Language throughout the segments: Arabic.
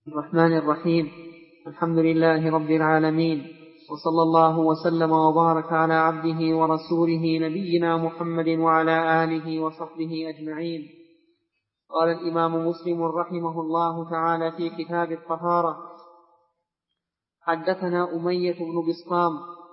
الرحمن الرحيم. الحمد لله رب العالمين، وصلى الله وسلم وبارك على عبده ورسوله نبينا محمد وعلى آله وصحبه أجمعين. قال الإمام مسلم رحمه الله تعالى في كتاب الطهارة: حدثنا أمية بن بسطام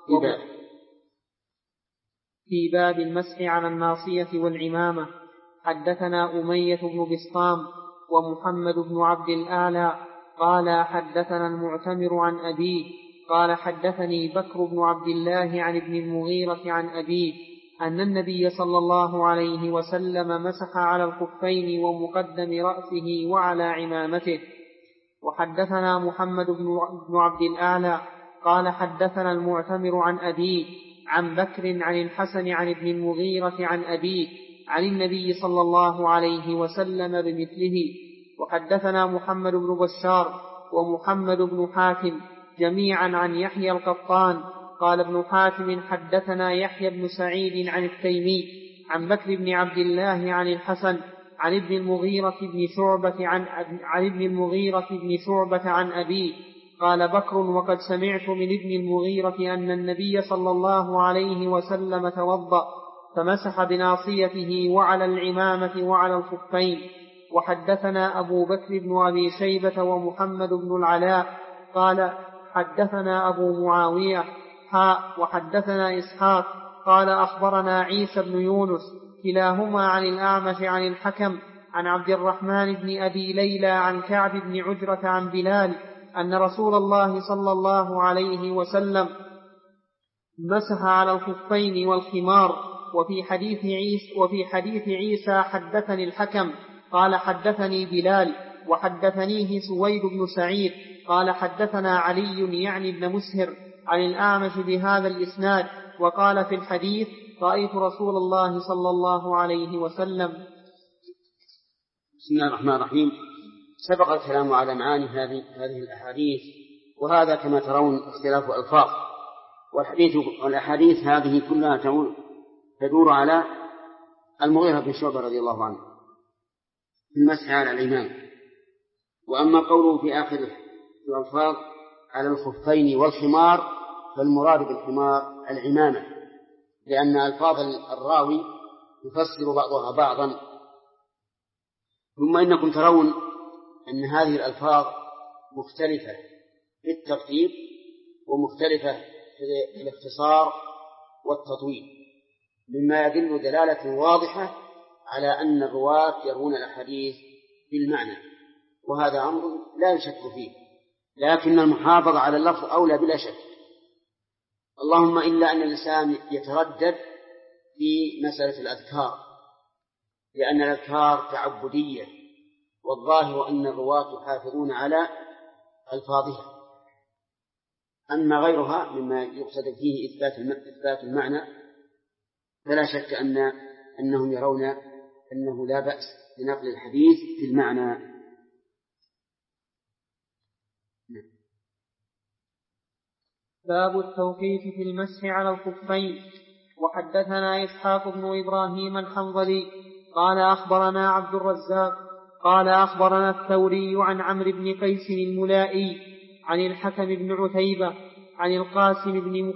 في باب المسح على الناصية والعمامة. حدثنا أمية بن بسطام ومحمد بن عبد الأعلى قال حدثنا المعتمر عن أبيه قال حدثني بكر بن عبد الله عن ابن المغيرة عن أبيه أن النبي صلى الله عليه وسلم مسح على الخفين ومقدم رأسه وعلى عمامته. وحدثنا محمد بن عبد الأعلى قال حدثنا المعتمر عن أبيه عن بكر عن الحسن عن ابن المغيرة عن أبيه عن النبي صلى الله عليه وسلم بمثله. وحدثنا محمد بن بشار ومحمد بن حاتم جميعا عن يحيى القطان قال ابن حاتم حدثنا يحيى بن سعيد عن التيمي عن بكر بن عبد الله عن الحسن عن ابن المغيرة بن شعبة عن أبيه قال بكر: وقد سمعت من ابن المغيرة أن النبي صلى الله عليه وسلم توضأ فمسح بناصيته وعلى العمامة وعلى الخفين. وحدثنا أبو بكر بن أبي شيبة ومحمد بن العلاء قال حدثنا أبو معاوية وحدثنا إسحاق قال أخبرنا عيسى بن يونس كلاهما عن الأعمش عن الحكم عن عبد الرحمن بن أبي ليلى عن كعب بن عجرة عن بلال أن رسول الله صلى الله عليه وسلم مسح على الخفين والخمار. وفي حديث عيسى حدثني الحكم قال حدثني بلال وحدثنيه سويد بن سعيد قال حدثنا علي يعني ابن مسهر عن الأعمش بهذا الإسناد وقال في الحديث: رأيت رسول الله صلى الله عليه وسلم. بسم الله الرحمن الرحيم. سبق الكلام على معاني هذه الأحاديث، وهذا كما ترون اختلاف ألفاظ، والأحاديث هذه كلها تدور على المغيرة بن شعبة رضي الله عنه في المسح على العمامة. وأما قوله في آخر الألفاظ على الخفين والخمار فالمراد بالخمار العمامة، لأن ألفاظ الراوي يفسر بعضها بعضا. ثم إنكم ترون أن هذه الألفاظ مختلفة في الترتيب ومختلفة في الاختصار والتطويل، مما يدل دلالة واضحة على أن الرواة يروون الأحاديث بالمعنى، وهذا أمر لا يشك فيه، لكن المحافظة على اللفظ أولى بلا شك. اللهم إلا أن الإنسان يتردد في مسألة الأذكار، لأن الأذكار تعبدية، والظاهر أن الرواة يحافظون على ألفاظها. أما غيرها مما يقصد فيه إثبات المعنى فلا شك أنهم يرون أنه لا بأس بنقل الحديث في المعنى. باب التوقيف في المسح على الخفين. وحدثنا إسحاق بن إبراهيم الحنظلي قال أخبرنا عبد الرزاق قال أخبرنا الثوري عن عمرو بن قيس الملائي عن الحكم بن عتيبة عن القاسم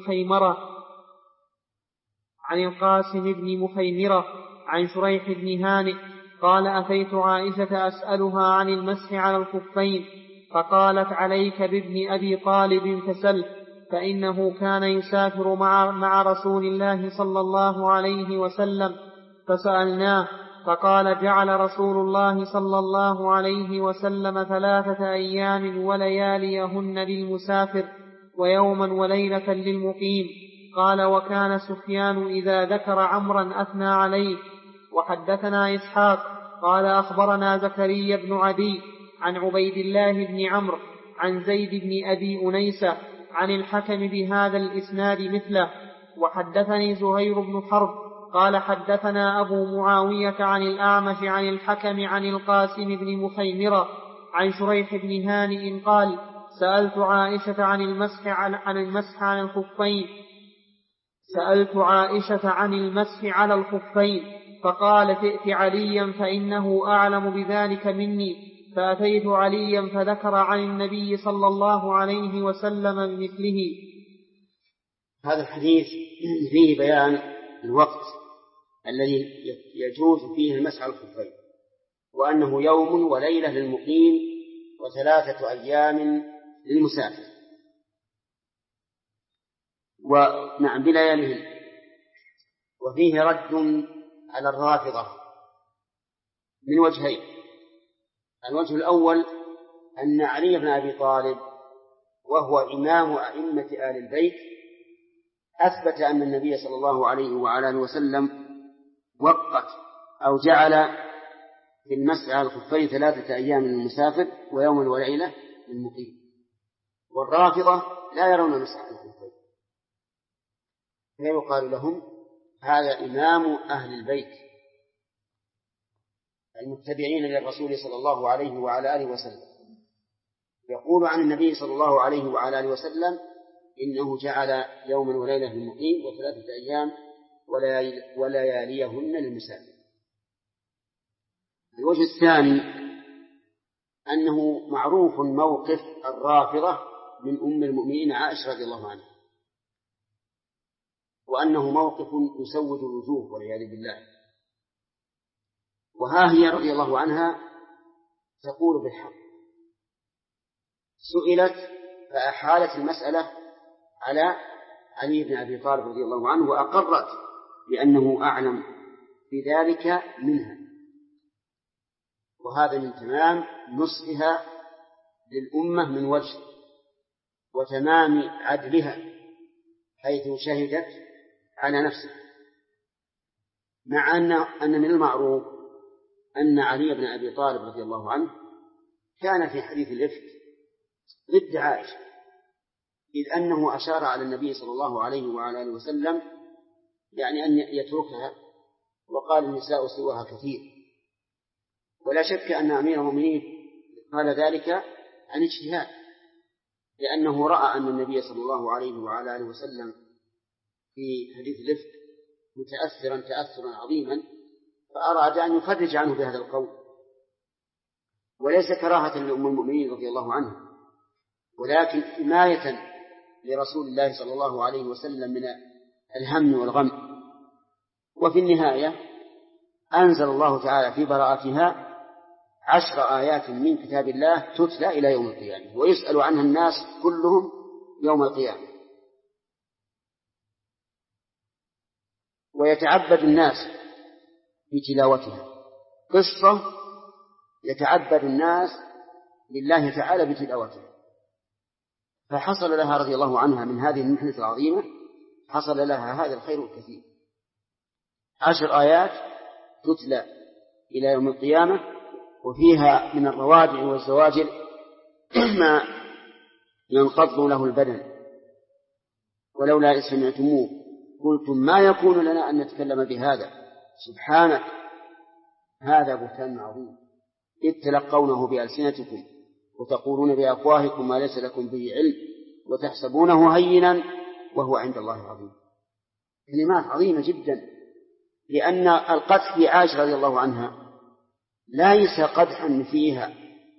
بن مخيمرة عن شريح بن هانئ قال أتيت عائشة أسألها عن المسح على الخفين فقالت: عليك بابن أبي طالب فسل، فإنه كان يسافر مع رسول الله صلى الله عليه وسلم. فسألناه فقال: جعل رسول الله صلى الله عليه وسلم 3 أيام ولياليهن للمسافر ويوما وليلة للمقيم. قال: وكان سفيان إذا ذكر عمرا أثنى عليه. وحدثنا إسحاق قال أخبرنا زكريا بن عدي عن عبيد الله بن عمرو عن زيد بن أبي أنيسة عن الحكم بهذا الإسناد مثله. وحدثني زهير بن حرب قال حدثنا أبو معاوية عن الأعمش عن الحكم عن القاسم بن مخيمرة عن شريح بن هانئ قال: سألت عائشة عن المسح على الخفين فقالت: ائت عليا فإنه أعلم بذلك مني. فأتيت عليا فذكر عن النبي صلى الله عليه وسلم بمثله. هذا الحديث فيه بيان الوقت الذي يجوز فيه المسح على الخفين، وأنه يوم وليلة للمقيم و3 أيام للمسافر، ونعم بلياليهم. وفيه رد على الرافضة من وجهين. الوجه الأول أن علي بن أبي طالب وهو إمام أئمة آل البيت أثبت أن النبي صلى الله عليه وعلى آله وسلم وقت أو جعل في المسح على الخفين 3 أيام للمسافر ويوم وليلة للمقيم. والرافضة لا يرون المسح على الخفين، فيقال لهم هذا إمام أهل البيت المتبعين للرسول صلى الله عليه وعلى آله وسلم، يقول عن النبي صلى الله عليه وعلى آله وسلم إنه جعل يوما وليلة للمقيم و3 أيام ولياليهن للمسافر. الوجه الثاني أنه معروف موقف الرافضة من أم المؤمنين عائشة رضي الله عنها، وأنه موقف يسود الوجوه والعياذ بالله. وها هي رضي الله عنها تقول بالحق، سئلت فأحالت المسألة على علي بن أبي طالب رضي الله عنه، وأقرت بأنه أعلم بذلك منها. وهذا من تمام نصحها للأمة من وجه، وتمام عدلها حيث شهدت على نفسه، مع أن من المعروف أن علي بن أبي طالب رضي الله عنه كان في حديث الإفك ضد عائشة، إذ أنه أشار على النبي صلى الله عليه وعلى آله وسلم يعني أن يتركها، وقال النساء سواها كثير. ولا شك أن أمير المؤمنين قال ذلك عن اجتهاد، لأنه رأى أن النبي صلى الله عليه وعلى آله وسلم في حديث الإفك متأثرا تأثرا عظيما، فأراد أن يفرج عنه بهذا القول، وليس كراهة لأم المؤمنين رضي الله عنها، ولكن حماية لرسول الله صلى الله عليه وسلم من الهم والغم. وفي النهاية أنزل الله تعالى في براءتها 10 آيات من كتاب الله تتلى إلى يوم القيامة، ويسأل عنها الناس كلهم يوم القيامة. ويتعبد الناس بتلاوتها، قصة يتعبد الناس لله تعالى بتلاوتها. فحصل لها رضي الله عنها من هذه المحنة العظيمة، حصل لها هذا الخير الكثير. 10 آيات تتلى إلى يوم القيامة، وفيها من الروادع والزواجر ما ينقض له البدن. ولولا إذ سمعتموه قلتم ما يكون لنا أن نتكلم بهذا سبحانك هذا بهتان عظيم، إذ تلقونه بألسنتكم وتقولون بأفواهكم ما ليس لكم به علم وتحسبونه هينا وهو عند الله عظيم. كلمات عظيمة جدا، لأن القدح في عائشة رضي الله عنها ليس قدحا فيها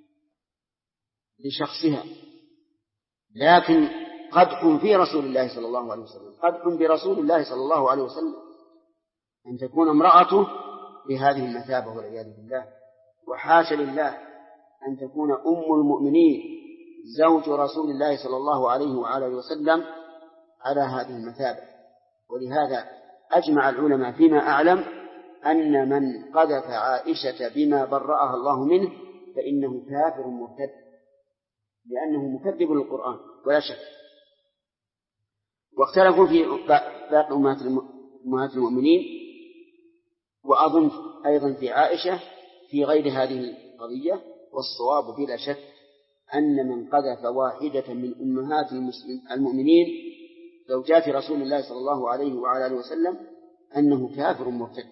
لشخصها، لكن قدح في رسول الله صلى الله عليه وسلم، قدح برسول الله صلى الله عليه وسلم، أن تكون امرأته بهذه المثابة والعياذ بالله. وحاشا لله أن تكون أم المؤمنين زوج رسول الله صلى الله عليه وآله وسلم على هذه المثابة. ولهذا أجمع العلماء فيما أعلم أن من قذف عائشة بما برأها الله منه فإنه كافر مرتد، لأنه مكذب للقرآن ولا شك. واختلفوا في باقي أمهات المؤمنين، وأظن أيضا في عائشة في غير هذه القضية. والصواب بلا شك أن من قذف واحدة من أمهات المؤمنين زوجات رسول الله صلى الله عليه وعلى آله وسلم أنه كافر مرتد،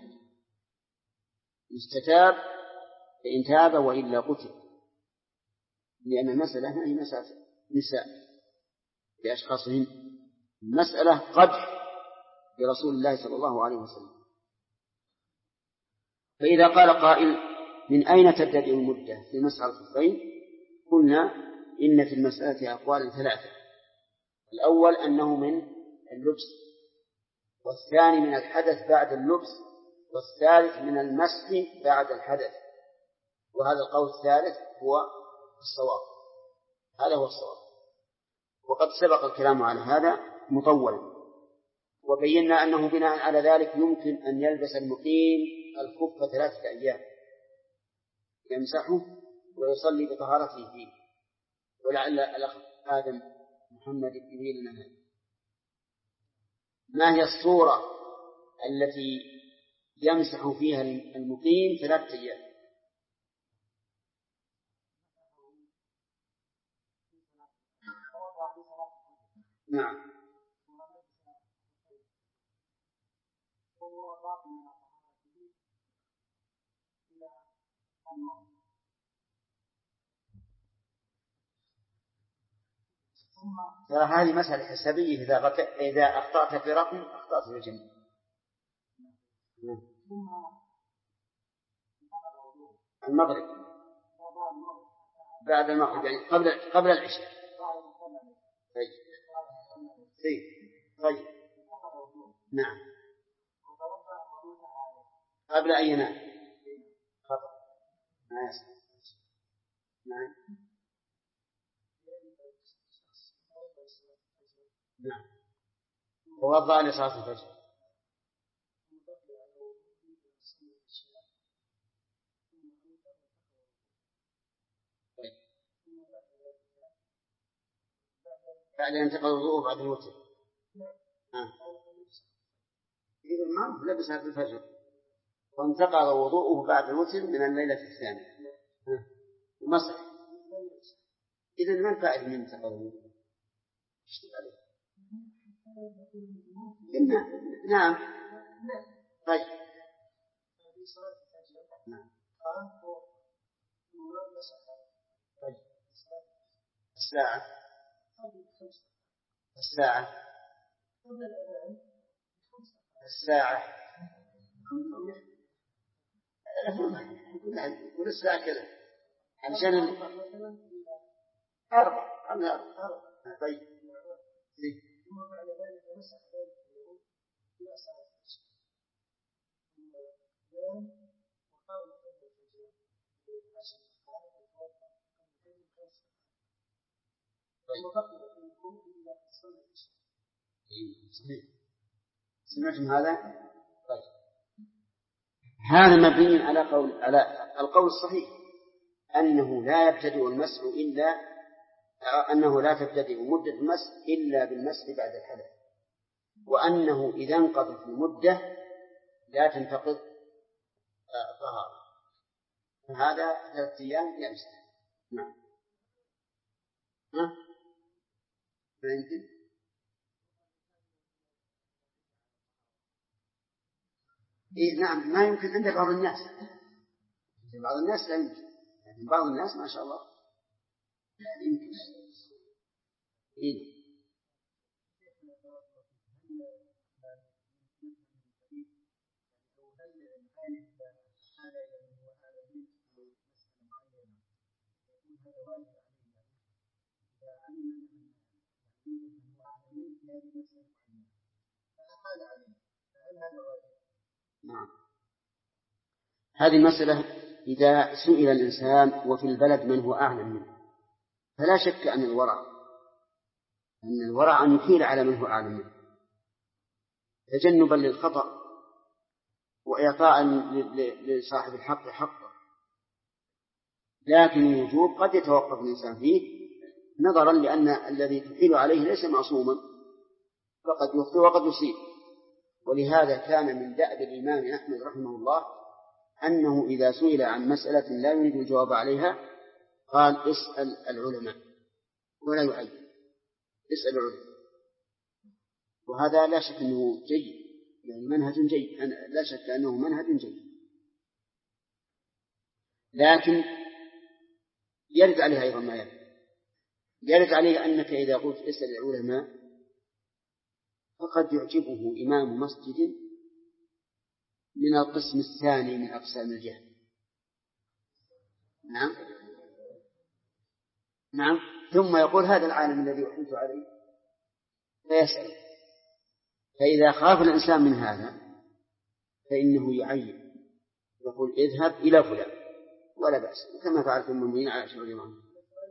يستتاب فإن تاب وإلا قتل، لأن المسألة هي مسألة نساء بأشخاصهن، المسألة قدح برسول الله صلى الله عليه وسلم. فإذا قال قائل من أين تبتدئ المدة في مسح الخفين؟ قلنا إن في المسألة أقوال ثلاثة. الأول أنه من اللبس، والثاني من الحدث بعد اللبس، والثالث من المسح بعد الحدث، وهذا القول الثالث هو الصواب. هذا هو الصواب. وقد سبق الكلام على هذا مطولا، وبينا أنه بناء على ذلك يمكن أن يلبس المقيم الخف 3 أيام يمسحه ويصلي بطهارته فيه. ولعل الأخ آدم محمد يبين لنا هذا. ما هي الصورة التي يمسح فيها المقيم 3 أيام؟ نعم. ترى هذه مسألة حسابية، إذا أخطأت في رقم أخطأت في الجميع. المغرب بعد المغرب يعني قبل العشاء. طيب. نعم. قبل أن ينام خطأ. ما يصح. نعم. نعم. توضأ لصلاة الفجر. بعد أن انتقل الوضوء بعد الوتر. إذا ما لبسها في الفجر وانتقل وضوءه بعد الوتر من الليلة الثانية مسح. إذا ما الفائدة من انتقل الوضوء؟ نعم. طيب. الساعة والساعة كذا علشان 4. طيب. سمعتم هذا؟ طيب. هذا مبني على القول الصحيح أنه لا يبتدئ المسح أنه لا تبتدئ مدة المسح إلا بالمسح بعد الحدث، وأنه إذا انقضت المدة لا تنتقض طهارة، فهذا 3 أيام يمسح. نعم. ما يمكن. نعم ما يمكن عند بعض الناس. بعض الناس لا يمكن، لكن بعض الناس ما شاء الله يمكن. نعم. هذه المسألة إذا سئل الإنسان وفي البلد من هو أعلم منه، فلا شك أن الورع أن يحيل على من هو أعلم منه تجنبا للخطأ وإعطاء لصاحب الحق حقه. لكن الوجوب قد يتوقف الإنسان فيه نظرا لأن الذي تحيل عليه ليس معصوما، فقد يخطئ وقد يصيب. ولهذا كان من دأب الإمام أحمد رحمه الله أنه إذا سئل عن مسألة لا يريد الجواب عليها قال اسأل العلماء ولا يعين، اسأل العلماء. وهذا لا شك أنه جيد، يعني منهج جيد، لا شك أنه منهج جيد. لكن يرد عليه أيضا ما يرد عليه أنك إذا قلت اسأل العلماء فقد يعجبه إمام مسجد من القسم الثاني من أقسام الجهل، نعم نعم. ثم يقول هذا العالم الذي وحيت عليه فيسأل. فإذا خاف الإنسان من هذا فإنه يعين يقول اذهب إلى فلان ولا بأس، كما فعلت المؤمنين عائشة رضي الله عنها.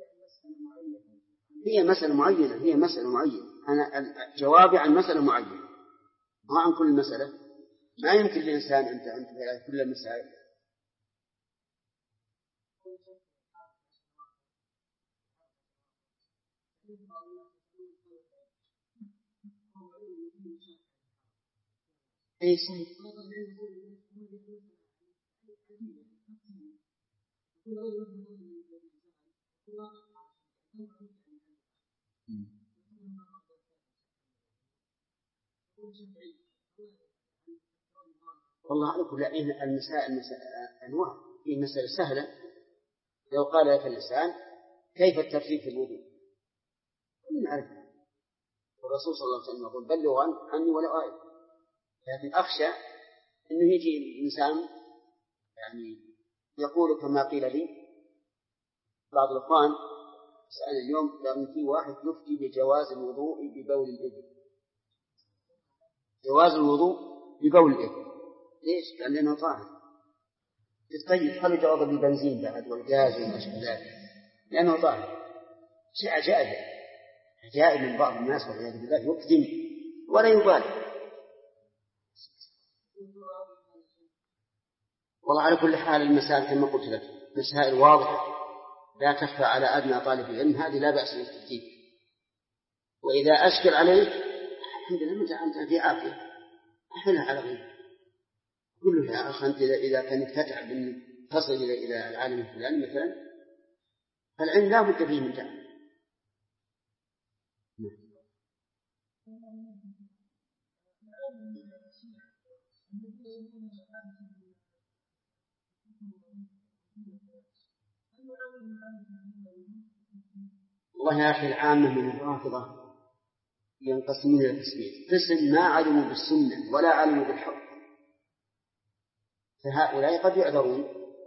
هي مسألة معينة، أنا جوابي عن مسألة معينة ما عن كل مسألة. ما يمكن للإنسان أن تنتهي كل المسائل. والله على كل المسائل أنواع. في مسألة سهلة لو قال لك الإنسان كيف الترتيب في الوضوء نعرف، والرسول صلى الله عليه وسلم يقول بلغوا عني ولو آية. لكن أخشى أنه يجي الإنسان يعني يقول كما قيل لي بعض الإخوان سأل اليوم لأن في واحد يفتي بجواز الوضوء ببول الإبل. جواز الوضوء ببول الإبل ليش؟ لأنه طاهر. طيب خلوا جواب بالبنزين بعد والغاز وما شابه ذلك لأنه طاهر. شيء عجائب من بعض الناس والعياذ بالله يقدم ولا يبالي. والله على كل حال المسائل كما قلت لك مسائل واضحة لا تخفى على أدنى طالب العلم، هذه لا بأس بالترتيب. وإذا أشكل عليك الحمد لله أنت في عافية أحلها على غيرك. قل يا أخي أنت إذا كانت تتعب أن تصل إلى العالم الفلاني مثلا فالعلم لا بد فيه من تعب. والله يا أخي العامة من الرافضة ينقسمون إلى قسمين: قسم ما علموا بالسنة ولا علموا بالحق، فهؤلاء قد يعذرون،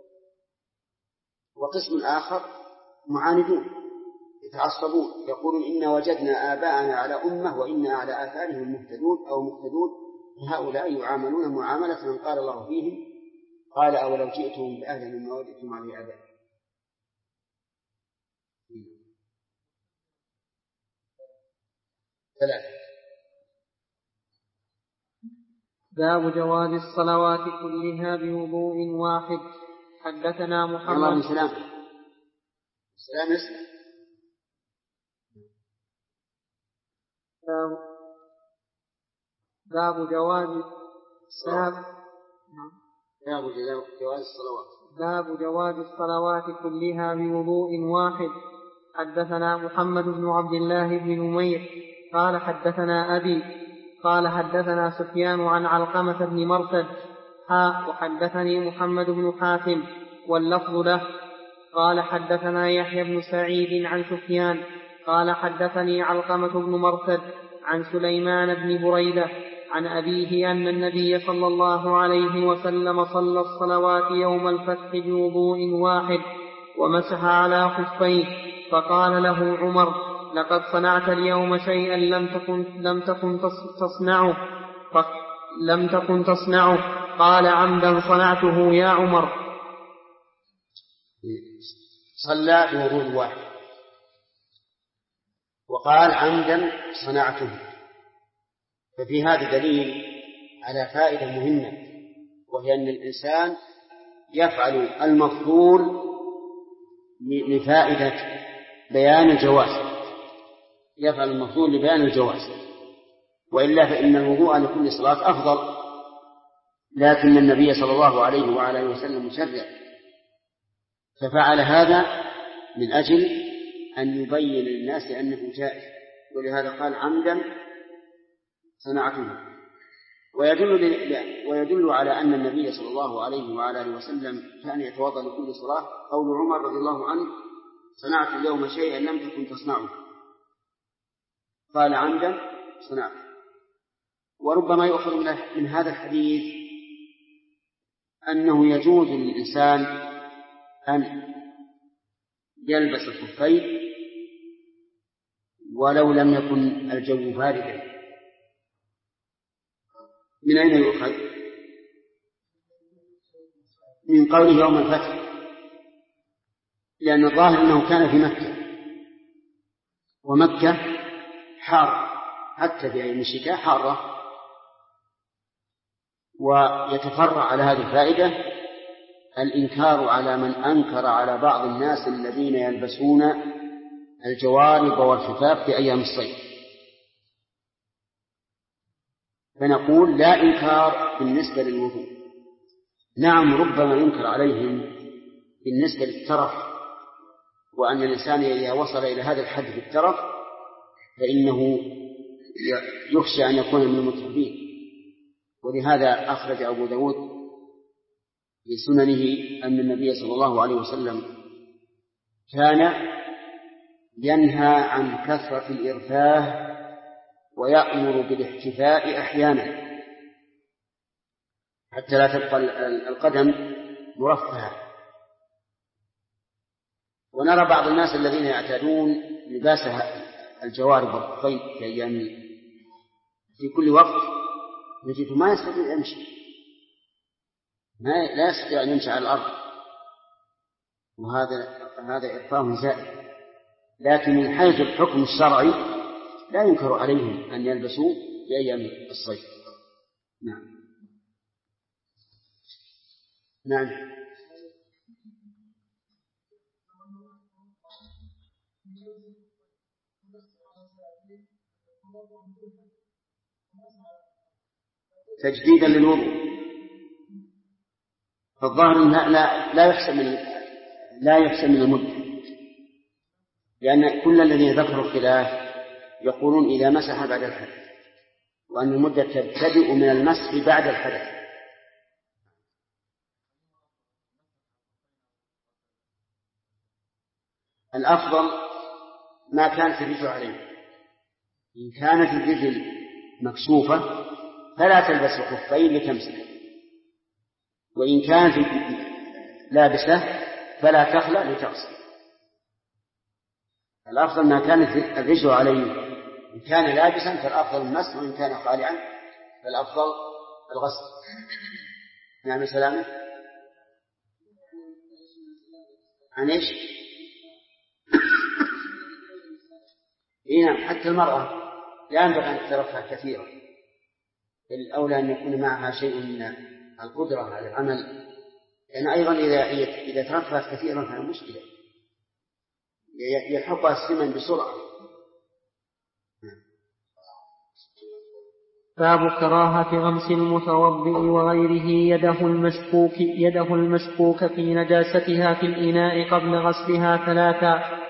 وقسم آخر معاندون يتعصبون يقولون إن وجدنا آباءنا على أمة وإنا على آثارهم مهتدون أو مقتدون. هؤلاء يعاملون معاملة من قال الله فيهم قال أولو جئتم بأهل مما وجدتم عليه آباء. باب جواز الصلوات كلها بوضوء واحد. حدثنا محمد باب جواز الصلوات كلها بوضوء واحد. حدثنا محمد بن عبد الله بن نمير قال حدثنا أبي قال حدثنا سفيان عن علقمة بن مرثد وحدثني محمد بن حاتم واللفظ له قال حدثنا يحيى بن سعيد عن سفيان قال حدثني علقمة بن مرثد عن سليمان بن بريدة عن أبيه أن النبي صلى الله عليه وسلم صلى الصلوات يوم الفتح بوضوء واحد ومسح على خفيه، فقال له عمر: لقد صنعت اليوم شيئا لم تكن تصنعه. قال: عمدا صنعته يا عمر. صلى بوضوء واحد وقال: عمدا صنعته. ففي هذا دليل على فائدة مهمة، وهي أن الإنسان يفعل المفضول لفائدة بيان الجواز، وإلا فإن الوضوء لكل صلاة أفضل، لكن النبي صلى الله عليه وعلى وسلم شرع، ففعل هذا من أجل أن يبين للناس أنه جائز، ولهذا قال: عمدا صنعته. ويدل على أن النبي صلى الله عليه وعلى وسلم كان يتوضأ لكل صلاة قول عمر رضي الله عنه: صنعت اليوم شيئا لم تكن تصنعه. قال: عمدا صنعته. وربما يؤخذ من هذا الحديث أنه يجوز للإنسان أن يلبس الخفين ولو لم يكن الجو باردا. من أين يؤخذ؟ من قوله يوم الفتح، لأن الظاهر أنه كان في مكة، ومكة حار حتى بأيام الشتاء حارة. ويتفرع على هذه الفائدة الإنكار على من أنكر على بعض الناس الذين يلبسون الجوارب والخفاف في أيام الصيف، فنقول لا إنكار بالنسبة للوضوء. نعم ربما ينكر عليهم بالنسبة للترف، وأن الإنسان إذا وصل إلى هذا الحد في الترف فإنه يخشى أن يكون من المترفين. ولهذا أخرج أبو داود في سننه أن النبي صلى الله عليه وسلم كان ينهى عن كثرة الإرفاه ويأمر بالاحتفاء أحيانا حتى لا تبقى القدم مرفهة. ونرى بعض الناس الذين يعتادون لباس الجوارب والخفين في أيام في كل وقت نجده ما يستطيع أن يمشي، لا يستطيع أن يمشي على الأرض، وهذا إرفاه زائد. لكن من حيث الحكم الشرعي لا ينكر عليهم أن يلبسوا في أيام الصيف. نعم. تجديدا للوضوء، فالظاهر لا يحسن من المدة، لأن كل الذين ذكروا الخلاف يقولون إذا مسح بعد الحدث، وأن المدة تبتدئ من المسح بعد الحدث. الأفضل ما كانت الرجل عليه. إن كانت الرجل مكشوفة فلا تلبس الخفين لتمسح، وإن كانت لابسة فلا تخلع لتغسل. الأفضل ما كانت الرجل عليه. إن كان لابسا فالأفضل المسح، وإن كان خالعا فالأفضل الغسل. نعم سلامة. عن إيش؟ نعم حتى المرأة لا ينبغي أن تترفه كثيرا، الأولى أن يكون معها شيء من القدرة على العمل، لأن أيضا إذا ترفهت كثيرا فهي مشكلة، يلحقها السمن بسرعة. باب كراهة غمس المتوضئ وغيره يده المشكوك في نجاستها في الإناء قبل غسلها 3.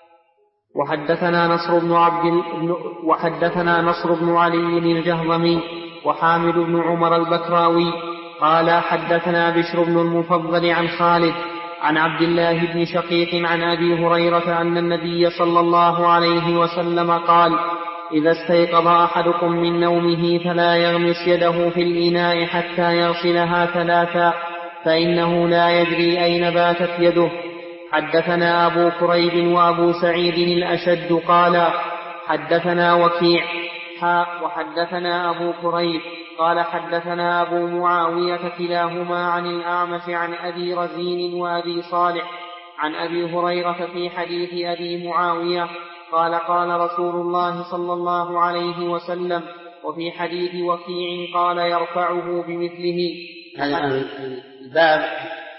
وحدثنا نصر بن علي الجهضمي وحامد بن عمر البكراوي قال حدثنا بشر بن المفضل عن خالد عن عبد الله بن شقيق عن أبي هريرة أن النبي صلى الله عليه وسلم قال: إذا استيقظ أحدكم من نومه فلا يغمس يده في الإناء حتى يغسلها 3، فإنه لا يدري أين باتت يده. حدثنا أبو كريب وأبو سعيد الأشد قال حدثنا وكيع وحدثنا أبو كريب قال حدثنا أبو معاوية كلاهما عن الأعمش عن أبي رزين وأبي صالح عن أبي هريرة في حديث أبي معاوية قال قال رسول الله صلى الله عليه وسلم. وفي حديث وكيع قال يرفعه بمثله. هذا الباب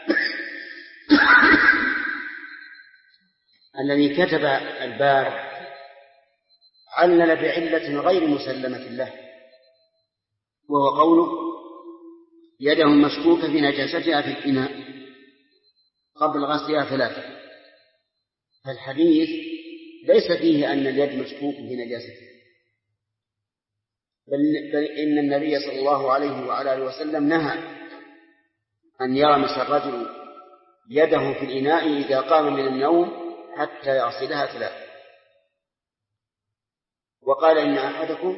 الذي كتب الباب علل بعلة غير مسلمة له، وهو قوله يده المشكوكة في نجاستها في الإناء قبل غسلها 3. فالحديث ليس فيه أن اليد مشكوك في نجاستها، بل إن النبي صلى الله عليه وعلى آله وسلم نهى أن يغمس الرجل يده في الإناء إذا قام من النوم حتى يغسلها 3. وقال إن أحدكم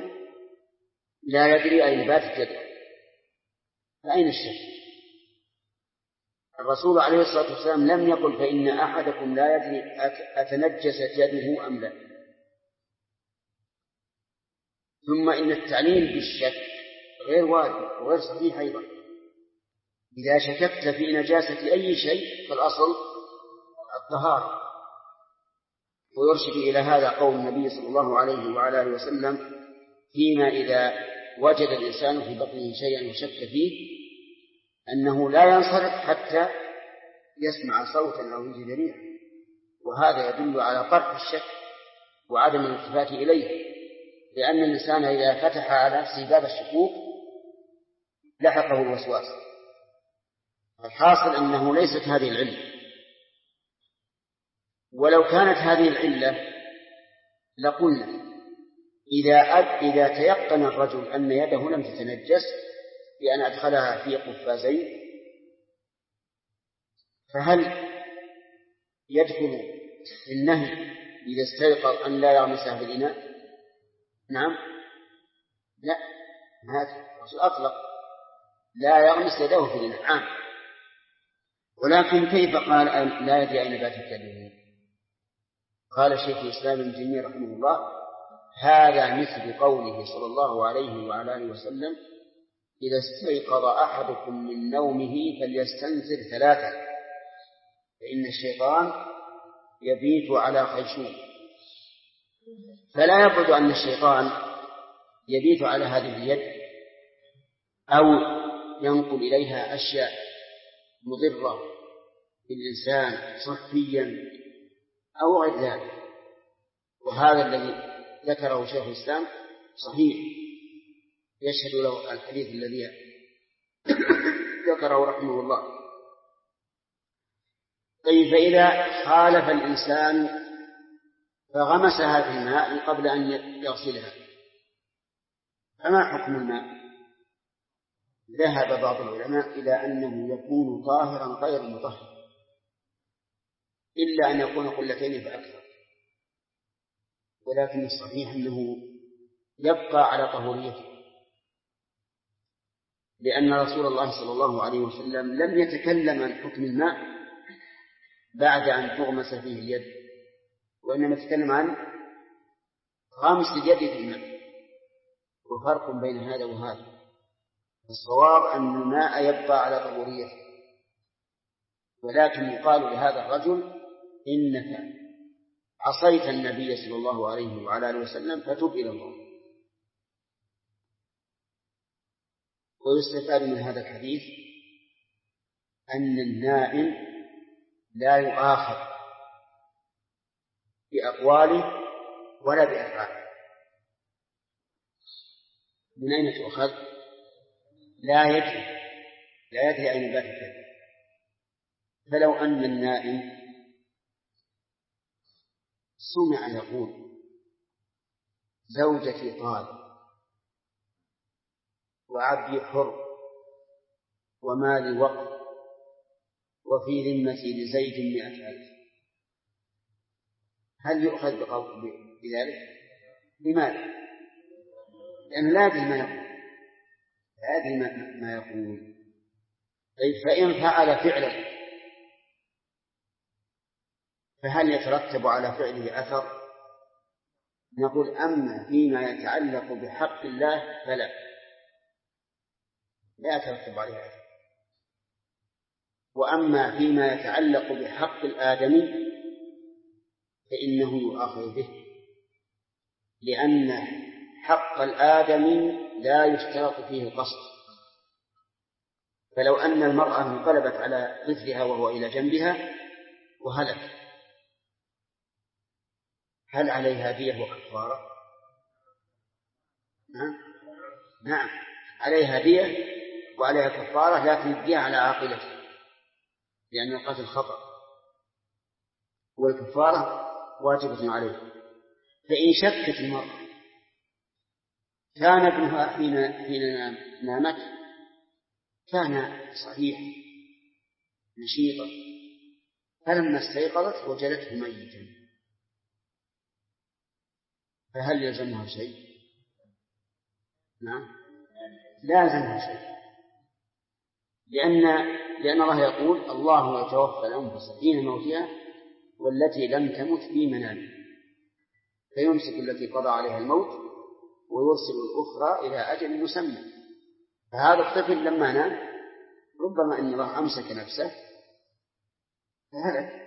لا يدري أين باتت يده، فأين الشك؟ الرسول عليه الصلاة والسلام لم يقل فإن أحدكم لا يدري أتنجست يده أم لا. ثم إن التعليل بالشك غير وارد وغير صحيح أيضا. إذا شككت في نجاسة أي شيء فالأصل الطهارة. ويرشد إلى هذا قول النبي صلى الله عليه وعلى آله وسلم فيما إذا وجد الإنسان في بطنه شيئا يشك فيه أنه لا ينصرف حتى يسمع صوتا أو يجد ريحا، وهذا يدل على طرح الشك وعدم الالتفات إليه، لأن الإنسان إذا فتح على نفسه باب الشكوك لحقه الوسواس. الحاصل أنه ليست هذه العلة، ولو كانت هذه العلة لقلنا إذا تيقن الرجل أن يده لم تتنجس بأن أدخلها في قفازين فهل يدخل النهي إذا استيقظ أن لا يغمسها في الإناء؟ نعم، لا، هذا أطلق لا يغمس يده في الإناء عام. ولكن كيف قال لا يدري أين باتت يده؟ قال شيخ الإسلام ابن تيمية رحمه الله هذا مثل قوله صلى الله عليه وعلى آله وسلم إذا استيقظ أحدكم من نومه فليستنزر 3 فإن الشيطان يبيت على خيشوم. فلا يبعد أن الشيطان يبيت على هذه اليد أو ينقل إليها أشياء مضرة بالإنسان صحيا أو غير ذلك. وهذا الذي ذكره شيخ الإسلام صحيح، يشهد له الحديث الذي ذكره رحمه الله. طيب فإذا خالف الإنسان فغمسها في الماء قبل أن يغسلها فما حكم الماء؟ ذهب بعض العلماء إلى أنه يكون طاهرا غير مطهر إلا أن يكون قلتين فأكثر، ولكن الصحيح أنه يبقى على طهوريته، لأن رسول الله صلى الله عليه وسلم لم يتكلم عن حكم الماء بعد أن تغمس فيه اليد، وإنما يتكلم عن غمس اليد في الماء، وفرق بين هذا وهذا. الصواب أن الماء يبقى على طهوريته، ولكن يقال لهذا الرجل إنك عصيت النبي صلى الله عليه وعلى آله وسلم فتب إلى الله. ويستفاد من هذا الحديث أن النائم لا يؤاخذ بأقواله ولا بأفعاله. من أين تؤخذ؟ لا يدري أين بات الكلب. فلو أن النائم سمع يقول زوجتي طالب وعبدي حر ومالي وقف وفي ذمتي لزيد 100,000، هل يؤخذ بذلك؟ لماذا؟ لأن لا يدري ما يقول، لا يدري ما يقول. فإن فعل فعلا فهل يترتب على فعله أثر؟ نقول أما فيما يتعلق بحق الله فلا، لا يترتب عليه أثر. وأما فيما يتعلق بحق الآدمي فإنه يؤاخذ به، لأن حق الآدمي لا يشترط فيه القصد. فلو أن المرأة انقلبت على طفلها وهو إلى جنبها وهلك، هل عليها دية وكفارة؟ نعم، عليها دية وعليها كفارة، لكن الدية على عاقلته لأن القتل خطأ، والكفارة واجبة عليه. فإن شكت المرأة كان ابنها حين نامت كان صحيحا نشيطا، فلما استيقظت وجدته ميتا، فهل يلزمها شيء؟ نعم، لا يلزمها شيء، لأن الله يقول: الله يتوفى الأنفس حين موتها والتي لم تمت في منامها، فيمسك التي قضى عليها الموت ويرسل الأخرى إلى أجل مسمى. فهذا الطفل لما نام ربما أن الله أمسك نفسه فهلك.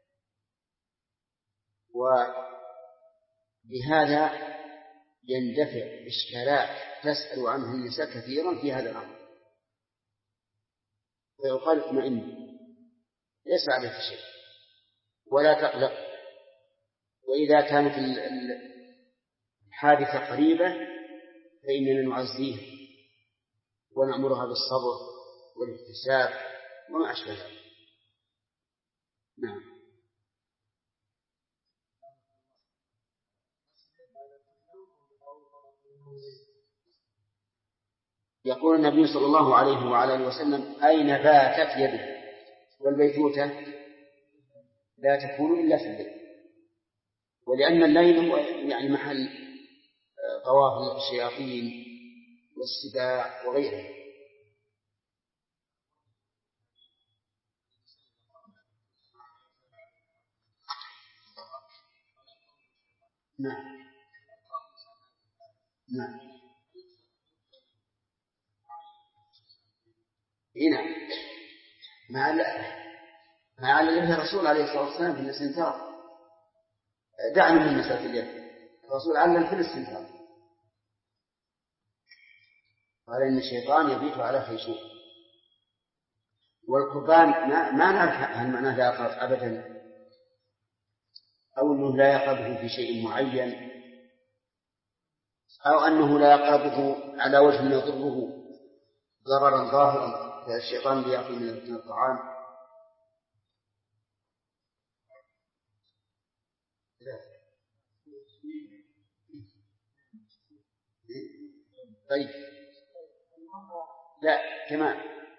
وبهذا يندفع إشكالات تسأل عنه النساء كثيرا في هذا الأمر، ويقال: اطمئن، ليس عليك شيء ولا تقلق. وإذا كانت الحادثة قريبة فإننا نعزيها ونأمرها بالصبر والاحتساب وما أشبه ذلك. نعم. يقول النبي صلى الله عليه وعلى اله وسلم: أين باتت يده؟ والبيتوتة لا تكون إلا في الليل، ولأن الليل هو يعني محل طواف الشياطين والسباع وغيرها. نعم نعم هنا مع الذي الرسول عليه الصلاة والسلام في الاستنكار. دعنا من مسألة اليد، الرسول علم في الاستنكار، قال إن الشيطان يبيت على خيشوم. والقربان ما نعرف هل معناه لا يقرب أبدا أو أنه لا يقربه في شيء معين أو أنه لا يقربه على وجه يضره ضررا ظاهرا فالشيطان ليأكل من الطعام. طيب لا كمان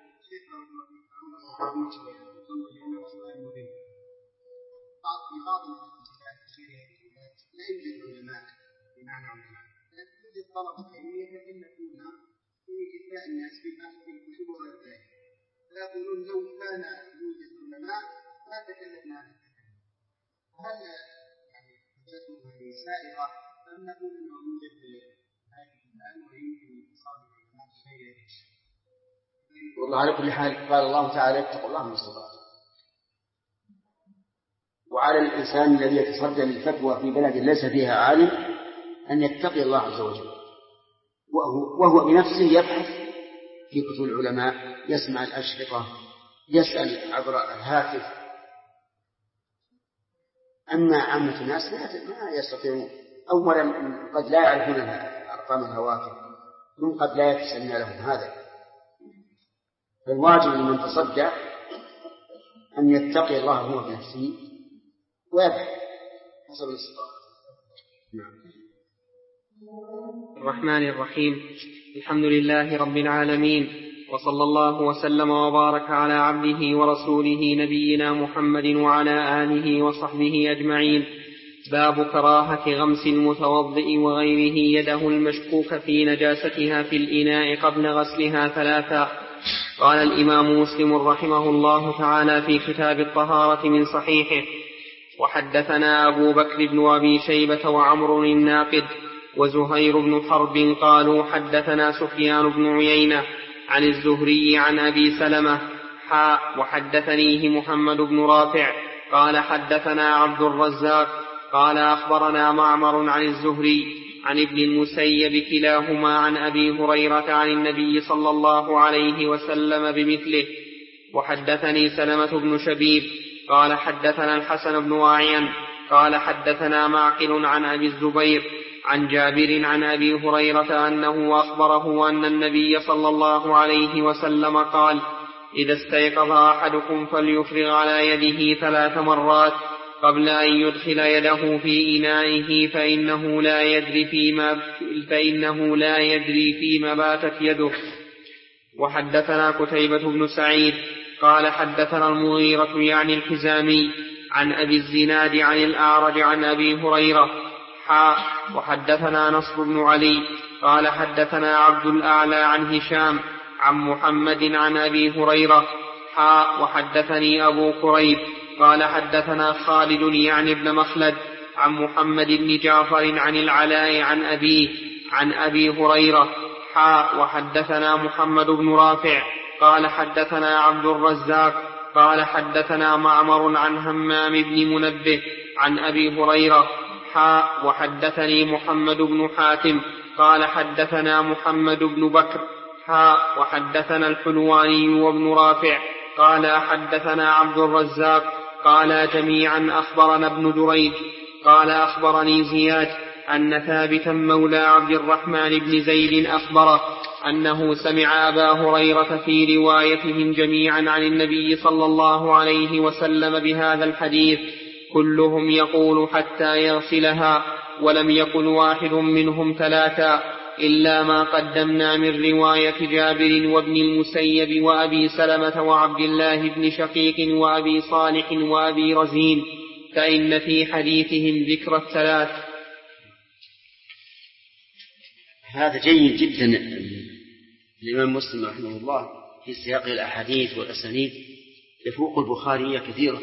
بعض لا يوجد علماء بمعنى علماء، لكن يوجد طلبة علمية يتكلمون في إفتاء الناس في الكتب وغير ذلك، فيقولون لو كان يوجد علماء ما تكلمنا عن التكلم. هل يعني حجتهم هذه سائغة أم نقول أنه يوجد هذه الآن ويمكن اتصال العلماء بغير شيء؟ والله على كل حال قال الله تعالى: اتقوا الله ما استطعتم. وعلى الإنسان الذي يتصدى للفتوى في بلد ليس فيها عالم أن يتقي الله عز وجل، وهو بنفسه يبحث في كتب العلماء، يسمع الأشرطة، يسأل عبر الهاتف. أما عامة الناس ما يستطيعون. أولا قد لا يعرفون أرقام الهواتف، ثم قد لا يتسنى لهم هذا. فالواجب لمن تصدى أن يتقي الله هو بنفسه ويبحث حسب الاستطاعة. الرحمن الرحيم. الحمد لله رب العالمين، وصلى الله وسلم وبارك على عبده ورسوله نبينا محمد وعلى آله وصحبه أجمعين. باب كراهة غمس المتوضئ وغيره يده المشكوك في نجاستها في الإناء قبل غسلها 3. قال الإمام مسلم رحمه الله تعالى في كتاب الطهارة من صحيحه: وحدثنا أبو بكر بن أبي شيبة وعمر الناقد وزهير بن حرب قالوا حدثنا سفيان بن عيينة عن الزهري عن أبي سلمة وحدثنيه محمد بن رافع قال حدثنا عبد الرزاق قال أخبرنا معمر عن الزهري عن ابن المسيب كلاهما عن أبي هريرة عن النبي صلى الله عليه وسلم بمثله. وحدثني سلمة بن شبيب قال حدثنا الحسن بن واعيا قال حدثنا معقل عن أبي الزبير عن جابر عن أبي هريرة أنه أخبره أن النبي صلى الله عليه وسلم قال: إذا استيقظ أحدكم فليفرغ على يده 3 مرات قبل أن يدخل يده في إنائه فإنه لا يدري فيما باتت يده. وحدثنا قتيبة بن سعيد قال حدثنا المغيرة يعني الحزامي عن أبي الزناد عن الأعرج عن أبي هريرة وحدثنا نصر بن علي قال حدثنا عبد الأعلى عن هشام عن محمد عن أبي هريرة وحدثني أبو كريب قال حدثنا خالد يعني ابن مخلد عن محمد بن جعفر عن العلاء عن أبيه عن أبي هريرة وحدثنا محمد بن رافع قال حدثنا عبد الرزاق قال حدثنا معمر عن همام بن منبه عن أبي هريرة وحدثني محمد بن حاتم قال حدثنا محمد بن بكر وحدثنا الحلواني وابن رافع قال حدثنا عبد الرزاق قال جميعا أخبرنا ابن جريج قال أخبرني زياد أن ثابتا مولى عبد الرحمن بن زيد أخبره أنه سمع أبا هريرة في روايتهم جميعا عن النبي صلى الله عليه وسلم بهذا الحديث كلهم يقول حتى يغسلها، ولم يقل واحد منهم ثلاثا إلا ما قدمنا من رواية جابر وابن المسيب وأبي سلمة وعبد الله بن شقيق وأبي صالح وأبي رزين، فإن في حديثهم ذكر الثلاث. هذا جيد جدا. الإمام مسلم رحمه الله في سياق الأحاديث والأسانيد يفوق البخاري كثيرا،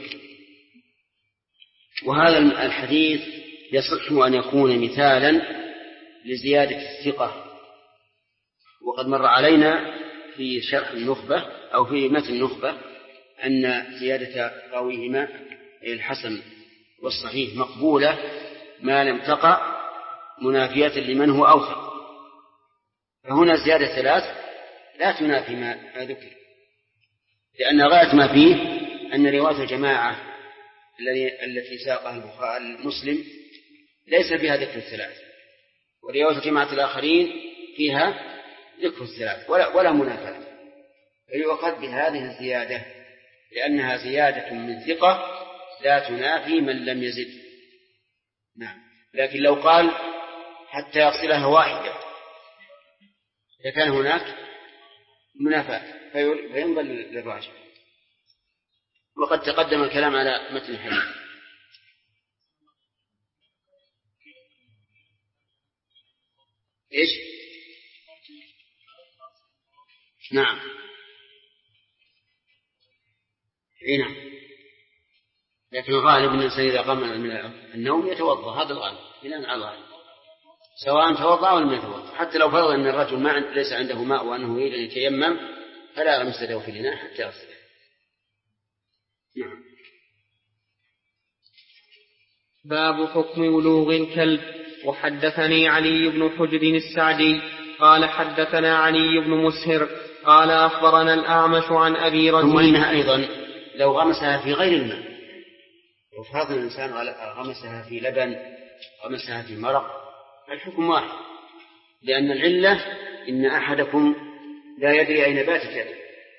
وهذا الحديث يصح أن يكون مثالا لزيادة الثقة. وقد مر علينا في شرح النخبة أو في متن النخبة أن زيادة راويهما الحسن والصحيح مقبولة ما لم تقع منافية لمن هو أوثق. فهنا زيادة ثلاث لا تنافي ما ذكر، لأن غاية ما فيه أن رواية الجماعة التي ساقها البخاري المسلم ليس فيها ذكر الثلاث، ورواية الجماعة الآخرين فيها ذكر الثلاث ولا منافاة، فيؤخذ بهذه الزيادة لأنها زيادة من ثقة لا تنافي من لم يزد. نعم. لكن لو قال حتى يغسلها واحدة لكان هناك منافاة فينظر للراجح. وقد تقدم الكلام على متن الحديث. إيش؟ نعم. نعم. لكن الغالب أن الإنسان إذا قام من النوم يتوضأ، هذا الغالب بناء على الغالب، سواء توضأ أو لم يتوضأ. حتى لو فرض أن الرجل ليس عنده ماء وأنه يريد أن يتيمم فلا يغمس له في الإناء حتى يغسله. نعم. باب حكم ولوغ الكلب. وحدثني علي بن حجر السعدي قال حدثنا علي بن مسهر قال أخبرنا الأعمش عن أبي رزين. ثم إنها أيضا لو غمسها في غير الماء، لو فرض الإنسان غمسها في لبن غمسها في مرق الحكم واحد، لأن العلة إن أحدكم لا يدري أين بات كلبه.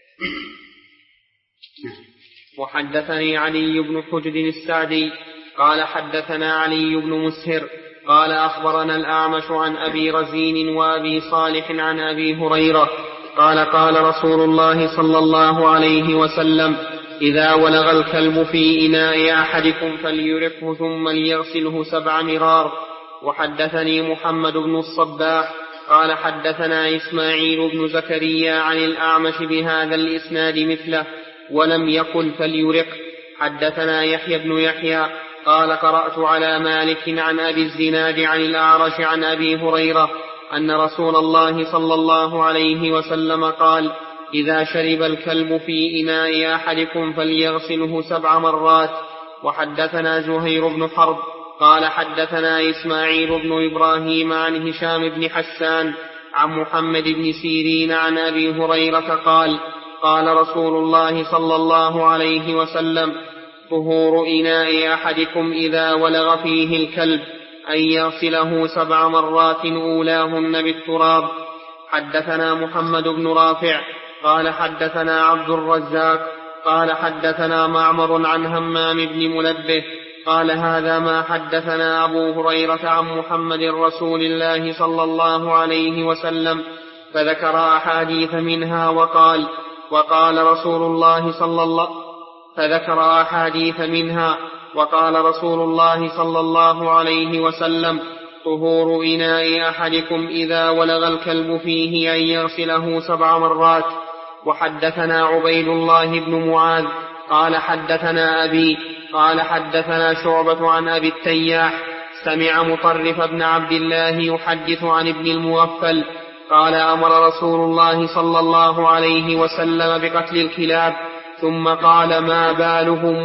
وحدثني علي بن حجر السعدي قال حدثنا علي بن مسهر قال أخبرنا الأعمش عن أبي رزين وأبي صالح عن أبي هريرة قال قال رسول الله صلى الله عليه وسلم إذا ولغ الكلب في إناء أحدكم فليرقه ثم ليغسله 7 مرار. وحدثني محمد بن الصباح قال حدثنا إسماعيل بن زكريا عن الأعمش بهذا الإسناد مثله ولم يقل فليرق. حدثنا يحيى بن يحيى قال قرأت على مالك عن أبي الزناد عن الأعرج عن أبي هريرة أن رسول الله صلى الله عليه وسلم قال إذا شرب الكلب في إناء أحدكم فليغسله 7 مرات. وحدثنا زهير بن حرب قال حدثنا إسماعيل بن إبراهيم عن هشام بن حسان عن محمد بن سيرين عن أبي هريرة قال قال رسول الله صلى الله عليه وسلم طهور إناء أحدكم إذا ولغ فيه الكلب أن يغسله 7 مرات أولاهن بالتراب. حدثنا محمد بن رافع قال حدثنا عبد الرزاق قال حدثنا معمر عن همام بن منبه قال هذا ما حدثنا أبو هريرة عن محمد رسول الله صلى الله عليه وسلم، فذكر أحاديث منها وقال رسول الله صلى الله عليه وسلم طهور إناء أحدكم إذا ولغ الكلب فيه أن يغسله 7 مرات. وحدثنا عبيد الله بن معاذ قال حدثنا أبي قال حدثنا شعبة عن أبي التياح سمع مطرف بن عبد الله يحدث عن ابن المغفل قال أمر رسول الله صلى الله عليه وسلم بقتل الكلاب ثم قال ما بالهم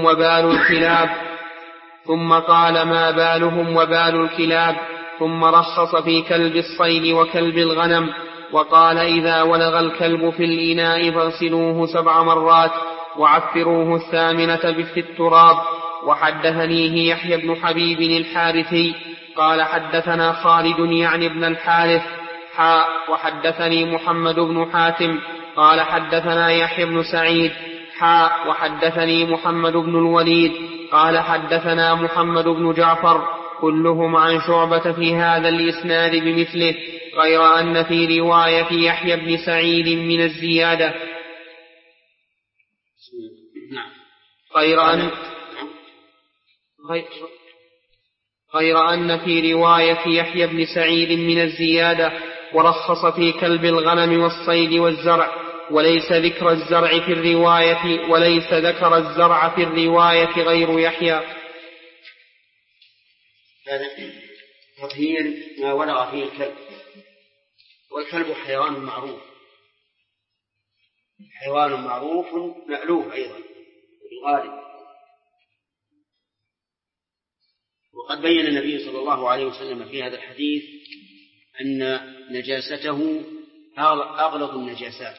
وبال الكلاب ثم رخص في كلب الصيد وكلب الغنم وقال إذا ولغ الكلب في الإناء فاغسلوه 7 مرات وعفروه 8 في التراب. وحدثنيه يحيى بن حبيب الحارثي قال حدثنا خالد يعني ابن الحارث وحدثني محمد بن حاتم قال حدثنا يحيى بن سعيد وحدثني محمد بن الوليد قال حدثنا محمد بن جعفر كلهم عن شعبة في هذا الإسناد بمثله غير أن في رواية يحيى بن سعيد من الزيادة غير أن في رواية يحيى بن سعيد من الزيادة ورخص في كلب الغنم والصيد والزرع وليس ذكر الزرع في الرواية غير يحيى. هذا تطهير ما ولغ فيه الكلب. والكلب حيوان معروف مألوف أيضا بالغالب. وقد بين النبي صلى الله عليه وسلم في هذا الحديث أن نجاسته أغلظ النجاسات،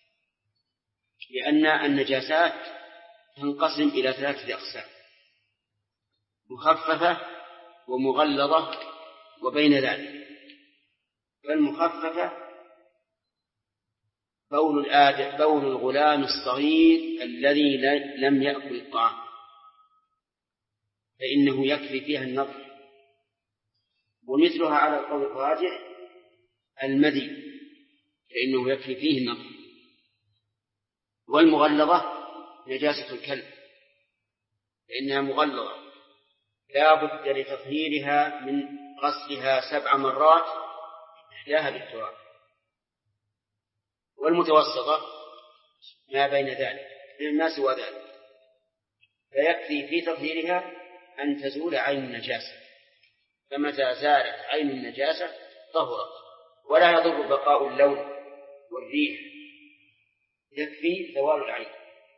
لأن النجاسات تنقسم إلى 3 أقسام: مخففة ومغلظة وبين ذلك. فالمخففة بول الغلام الصغير الذي لم يأكل الطعام، فإنه يكفي فيها النظر. ومثلها على القول الراجح المذي، فإنه يكفي فيه النظر. والمغلظة نجاسة الكلب، فإنها مغلظة لا بد لتطهيرها من غسلها 7 مرات إحداها بالتراب. والمتوسطة ما بين ذلك ما سوى ذلك، فيكفي في تطهيرها أن تزول عين النجاسة، فمتى زالت عين النجاسة طهرت، ولا يضر بقاء اللون والريح، يكفي زوال العين.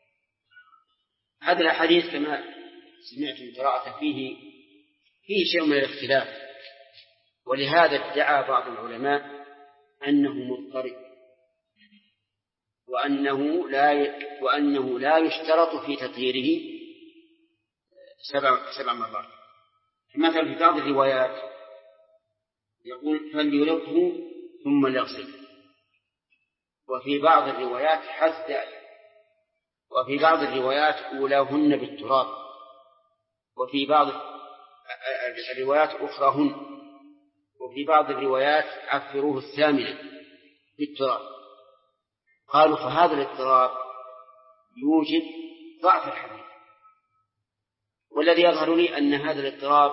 هذا الحديث كما سمعتم قراءة فيه شيء من الاختلاف، ولهذا ادعى بعض العلماء أنه مضطرب، وأنه لا يشترط في تطهيره 7 مرات. مثلا في بعض الروايات يقول فليلقه ثم ليغسله، وفي بعض الروايات حث ذلك، وفي بعض الروايات أولاهن بالتراب، وفي بعض الروايات أخراهن، وفي بعض الروايات عفروه 8 بالتراب. قالوا فهذا الاضطراب يوجب ضعف الحديث، والذي يظهر لي أن هذا الاضطراب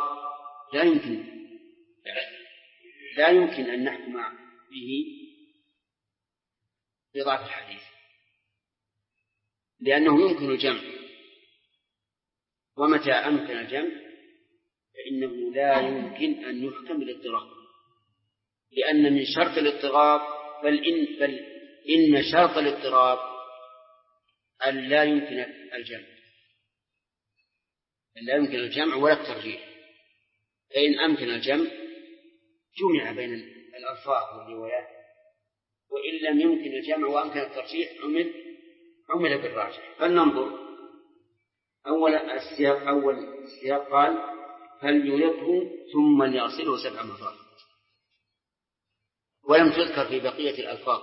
لا يمكن أن نحكم به بضعف الحديث، لأنه يمكن الجمع، ومتى أمكن الجمع فإنه لا يمكن أن يحكم بالاضطراب، لأن من شرط الاضطراب بل إن شرط الاضطراب أن لا يمكن الجمع ولا الترجيح. فإن أمكن الجمع جمع بين الألفاظ والروايات، وإن لم يمكن الجمع وأمكن الترجيح عمل بالراجح. فلننظر أول السياق قال فليلقه ثم ليغسله 7 مرات، ولم تذكر في بقية الألفاظ.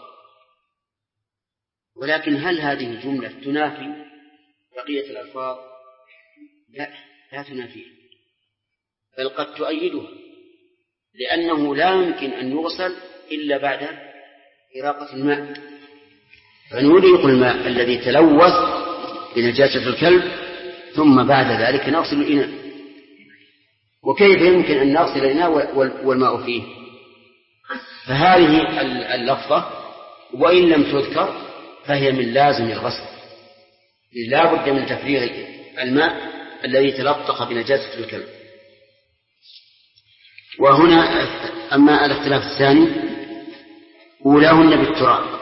ولكن هل هذه الجملة تنافي بقية الألفاظ؟ لا تنافيها، بل قد تؤيدها، لأنه لا يمكن أن يغسل إلا بعد إراقة الماء، فنريق الماء الذي تلوث بنجاسة الكلب ثم بعد ذلك نغسل الإناء. وكيف يمكن أن نغسل الإناء والماء فيه؟ فهذه اللفظة وإن لم تذكر فهي من لازم الغسل، لا بد من تفريغ الماء الذي تلطخ بنجاسة الكلب. وهنا أما الاختلاف الثاني أولاهن بالتراب،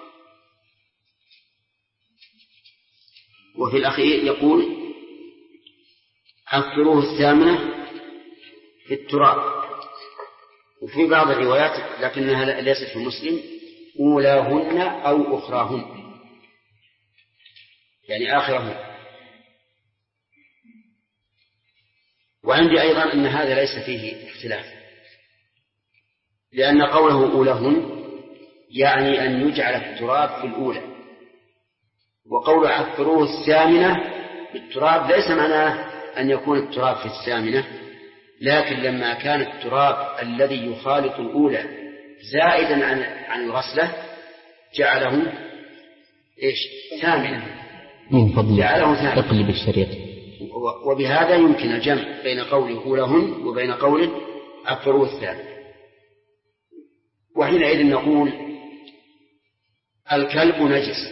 وفي الأخير يقول حفروه الثامنة في التراب. وفي بعض الروايات لكنها ليست في مسلم أولاهن أو أخراهن، يعني آخرهن. وعندي أيضا أن هذا ليس فيه اختلاف، لأن قوله أولاهن يعني أن يجعل التراب في الأولى، وقول حفروه الثامنة بالتراب ليس معناه أن يكون التراب في الثامنة، لكن لما كان التراب الذي يخالط الأولى زائدا عن الغسلة جعله ثامنة، من فضل جعله ثامنة. اقلب الشريط. وبهذا يمكن الجمع بين قوله أولهن وبين قوله حفروه الثامنة. وحينئذ نقول الكلب نجس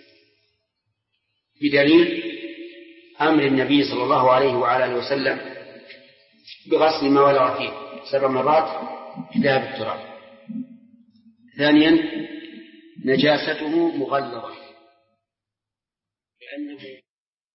بدليل أمر النبي صلى الله عليه وعلى آله وسلم بغسل ما ولغ فيه 7 مرات بذهب التراب. ثانيا نجاسته مغلظة، لأنه